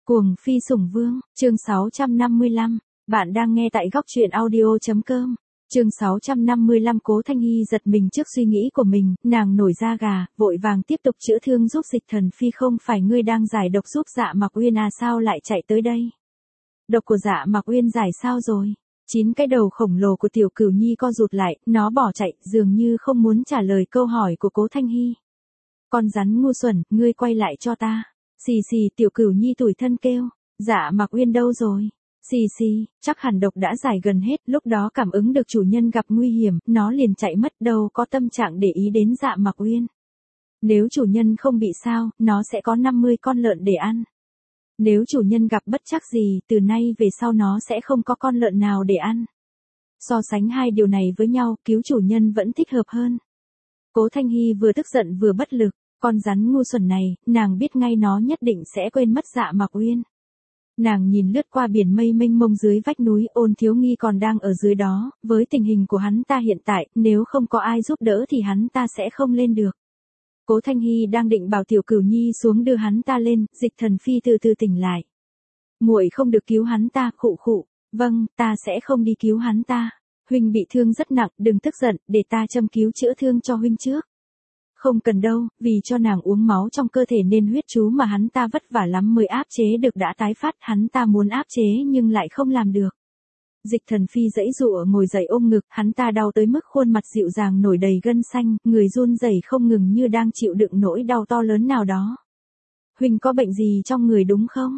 Cuồng phi sủng vương, chương 655. Bạn đang nghe tại góc truyện audio.com. Chương 655. Cố Thanh Hy giật mình trước suy nghĩ của mình, nàng nổi da gà, vội vàng tiếp tục chữa thương giúp Dịch Thần Phi. Không phải ngươi đang giải độc giúp Dạ Mặc Uyên à, sao lại chạy tới đây? Độc của Dạ Mặc Uyên giải sao rồi? 9 cái đầu khổng lồ của Tiểu Cửu Nhi co rụt lại, nó bỏ chạy, dường như không muốn trả lời câu hỏi của Cố Thanh Hy. Con rắn ngu xuẩn, ngươi quay lại cho ta. Xì xì, Tiểu Cửu Nhi tủi thân kêu. Dạ Mặc Uyên đâu rồi? Xì xì, chắc hẳn độc đã giải gần hết, lúc đó cảm ứng được chủ nhân gặp nguy hiểm, nó liền chạy mất, đâu có tâm trạng để ý đến Dạ Mặc Uyên. Nếu chủ nhân không bị sao, nó sẽ có 50 con lợn để ăn. Nếu chủ nhân gặp bất trắc gì, từ nay về sau nó sẽ không có con lợn nào để ăn. So sánh hai điều này với nhau, cứu chủ nhân vẫn thích hợp hơn. Cố Thanh Hy vừa tức giận vừa bất lực. Con rắn ngu xuẩn này, nàng biết ngay nó nhất định sẽ quên mất Dạ Mặc Uyên. Nàng nhìn lướt qua biển mây mênh mông dưới vách núi, Ôn Thiếu Nghi còn đang ở dưới đó, với tình hình của hắn ta hiện tại, nếu không có ai giúp đỡ thì hắn ta sẽ không lên được. Cố Thanh Hy đang định bảo Tiểu Cửu Nhi xuống đưa hắn ta lên, Dịch Thần Phi từ từ tỉnh lại. Muội không được cứu hắn ta, khụ khụ. Vâng, ta sẽ không đi cứu hắn ta. Huynh bị thương rất nặng, đừng tức giận, để ta châm cứu chữa thương cho huynh trước. Không cần đâu, vì cho nàng uống máu trong cơ thể nên huyết chú mà hắn ta vất vả lắm mới áp chế được đã tái phát, hắn ta muốn áp chế nhưng lại không làm được. Dịch Thần Phi giãy giụa ngồi dậy ôm ngực, hắn ta đau tới mức khuôn mặt dịu dàng nổi đầy gân xanh, người run rẩy không ngừng như đang chịu đựng nỗi đau to lớn nào đó. Huynh có bệnh gì trong người đúng không?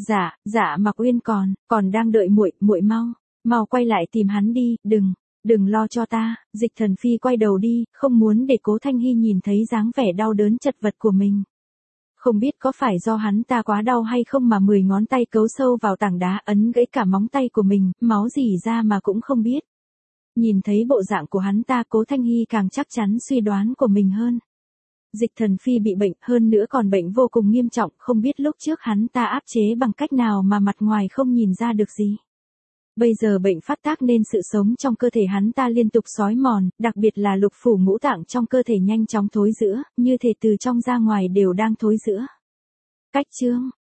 Dạ Mặc Uyên còn đang đợi muội mau quay lại tìm hắn đi, đừng lo cho ta. Dịch Thần Phi quay đầu đi, không muốn để Cố Thanh Hy nhìn thấy dáng vẻ đau đớn chật vật của mình. Không biết có phải do hắn ta quá đau hay không mà 10 ngón tay cấu sâu vào tảng đá ấn gãy cả móng tay của mình, máu rỉ ra mà cũng không biết. Nhìn thấy bộ dạng của hắn ta, Cố Thanh Hy càng chắc chắn suy đoán của mình hơn. Dịch Thần Phi bị bệnh, hơn nữa còn bệnh vô cùng nghiêm trọng, không biết lúc trước hắn ta áp chế bằng cách nào mà mặt ngoài không nhìn ra được gì. Bây giờ bệnh phát tác nên sự sống trong cơ thể hắn ta liên tục xói mòn, đặc biệt là lục phủ ngũ tạng trong cơ thể nhanh chóng thối rữa, như thể từ trong ra ngoài đều đang thối rữa. Cách chương,